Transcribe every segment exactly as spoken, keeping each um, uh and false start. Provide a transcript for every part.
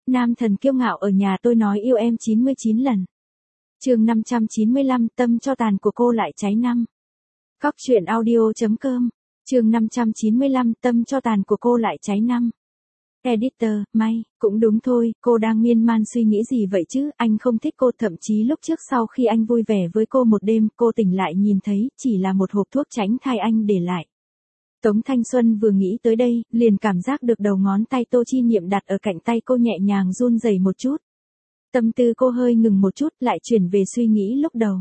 Nam thần kiêu ngạo ở nhà tôi nói yêu em chín mươi chín lần. Chương năm trăm chín mươi lăm, tâm cho tàn của cô lại cháy năm. Cóc truyện audio chấm com. Chương năm trăm chín mươi lăm, tâm cho tàn của cô lại cháy năm. Editor, may, cũng đúng thôi, cô đang miên man suy nghĩ gì vậy chứ, anh không thích cô, thậm chí lúc trước sau khi anh vui vẻ với cô một đêm, cô tỉnh lại nhìn thấy, chỉ là một hộp thuốc tránh thai anh để lại. Tống Thanh Xuân vừa nghĩ tới đây, liền cảm giác được đầu ngón tay Tô Chi Niệm đặt ở cạnh tay cô nhẹ nhàng run rẩy một chút. Tâm tư cô hơi ngừng một chút, lại chuyển về suy nghĩ lúc đầu.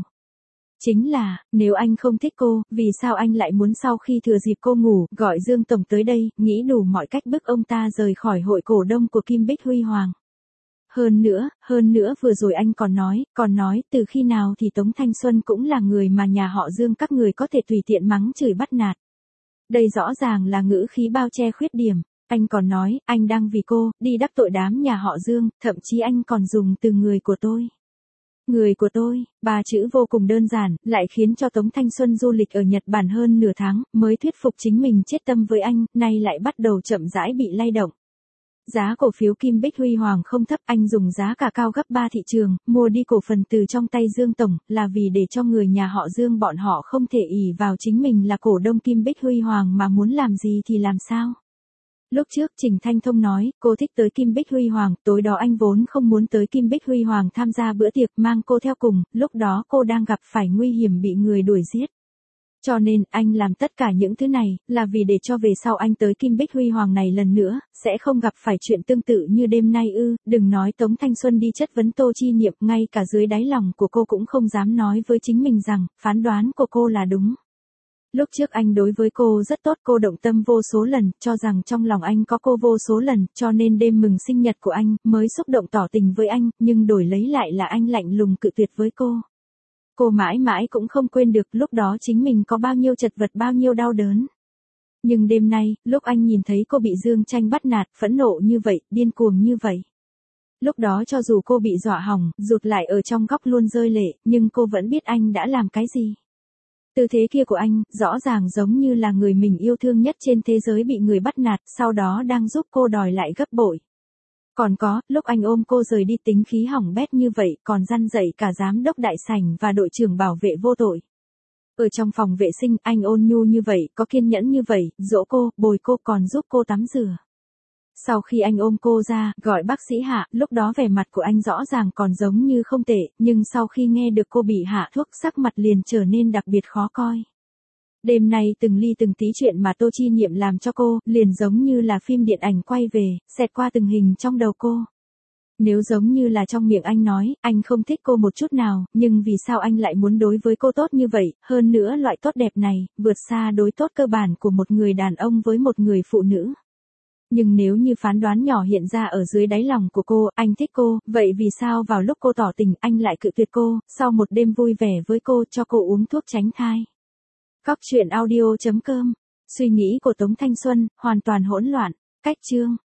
Chính là, nếu anh không thích cô, vì sao anh lại muốn sau khi thừa dịp cô ngủ, gọi Dương Tổng tới đây, nghĩ đủ mọi cách bức ông ta rời khỏi hội cổ đông của Kim Bích Huy Hoàng. Hơn nữa, hơn nữa vừa rồi anh còn nói, còn nói, từ khi nào thì Tống Thanh Xuân cũng là người mà nhà họ Dương các người có thể tùy tiện mắng chửi bắt nạt. Đây rõ ràng là ngữ khí bao che khuyết điểm. Anh còn nói, anh đang vì cô, đi đắc tội đám nhà họ Dương, thậm chí anh còn dùng từ người của tôi. Người của tôi, ba chữ vô cùng đơn giản, lại khiến cho Tống Thanh Xuân du lịch ở Nhật Bản hơn nửa tháng, mới thuyết phục chính mình chết tâm với anh, nay lại bắt đầu chậm rãi bị lay động. Giá cổ phiếu Kim Bích Huy Hoàng không thấp, anh dùng giá cả cao gấp ba thị trường, mua đi cổ phần từ trong tay Dương Tổng, là vì để cho người nhà họ Dương bọn họ không thể ỷ vào chính mình là cổ đông Kim Bích Huy Hoàng mà muốn làm gì thì làm sao. Lúc trước Trình Thanh Thông nói, cô thích tới Kim Bích Huy Hoàng, tối đó anh vốn không muốn tới Kim Bích Huy Hoàng tham gia bữa tiệc, mang cô theo cùng, lúc đó cô đang gặp phải nguy hiểm bị người đuổi giết. Cho nên, anh làm tất cả những thứ này, là vì để cho về sau anh tới Kim Bích Huy Hoàng này lần nữa, sẽ không gặp phải chuyện tương tự như đêm nay ư, đừng nói Tống Thanh Xuân đi chất vấn Tô Chi Niệm, ngay cả dưới đáy lòng của cô cũng không dám nói với chính mình rằng, phán đoán của cô là đúng. Lúc trước anh đối với cô rất tốt, cô động tâm vô số lần, cho rằng trong lòng anh có cô vô số lần, cho nên đêm mừng sinh nhật của anh, mới xúc động tỏ tình với anh, nhưng đổi lấy lại là anh lạnh lùng cự tuyệt với cô. Cô mãi mãi cũng không quên được lúc đó chính mình có bao nhiêu chật vật, bao nhiêu đau đớn. Nhưng đêm nay, lúc anh nhìn thấy cô bị Dương Tranh bắt nạt, phẫn nộ như vậy, điên cuồng như vậy. Lúc đó cho dù cô bị dọa hỏng, rụt lại ở trong góc luôn rơi lệ, nhưng cô vẫn biết anh đã làm cái gì. Tư thế kia của anh, rõ ràng giống như là người mình yêu thương nhất trên thế giới bị người bắt nạt, sau đó đang giúp cô đòi lại gấp bội. Còn có, lúc anh ôm cô rời đi tính khí hỏng bét như vậy, còn răn dạy cả giám đốc đại sảnh và đội trưởng bảo vệ vô tội. Ở trong phòng vệ sinh, anh ôn nhu như vậy, có kiên nhẫn như vậy, dỗ cô, bồi cô, còn giúp cô tắm rửa. Sau khi anh ôm cô ra, gọi bác sĩ hạ, lúc đó vẻ mặt của anh rõ ràng còn giống như không tệ, nhưng sau khi nghe được cô bị hạ thuốc, sắc mặt liền trở nên đặc biệt khó coi. Đêm nay từng ly từng tí chuyện mà Tô Chi Niệm làm cho cô, liền giống như là phim điện ảnh quay về, xẹt qua từng hình trong đầu cô. Nếu giống như là trong miệng anh nói, anh không thích cô một chút nào, nhưng vì sao anh lại muốn đối với cô tốt như vậy, hơn nữa loại tốt đẹp này, vượt xa đối tốt cơ bản của một người đàn ông với một người phụ nữ. Nhưng nếu như phán đoán nhỏ hiện ra ở dưới đáy lòng của cô, anh thích cô, vậy vì sao vào lúc cô tỏ tình, anh lại cự tuyệt cô, sau một đêm vui vẻ với cô, cho cô uống thuốc tránh thai. Cóc truyện audio chấm com. Suy nghĩ của Tống Thanh Xuân, hoàn toàn hỗn loạn. Cách chương.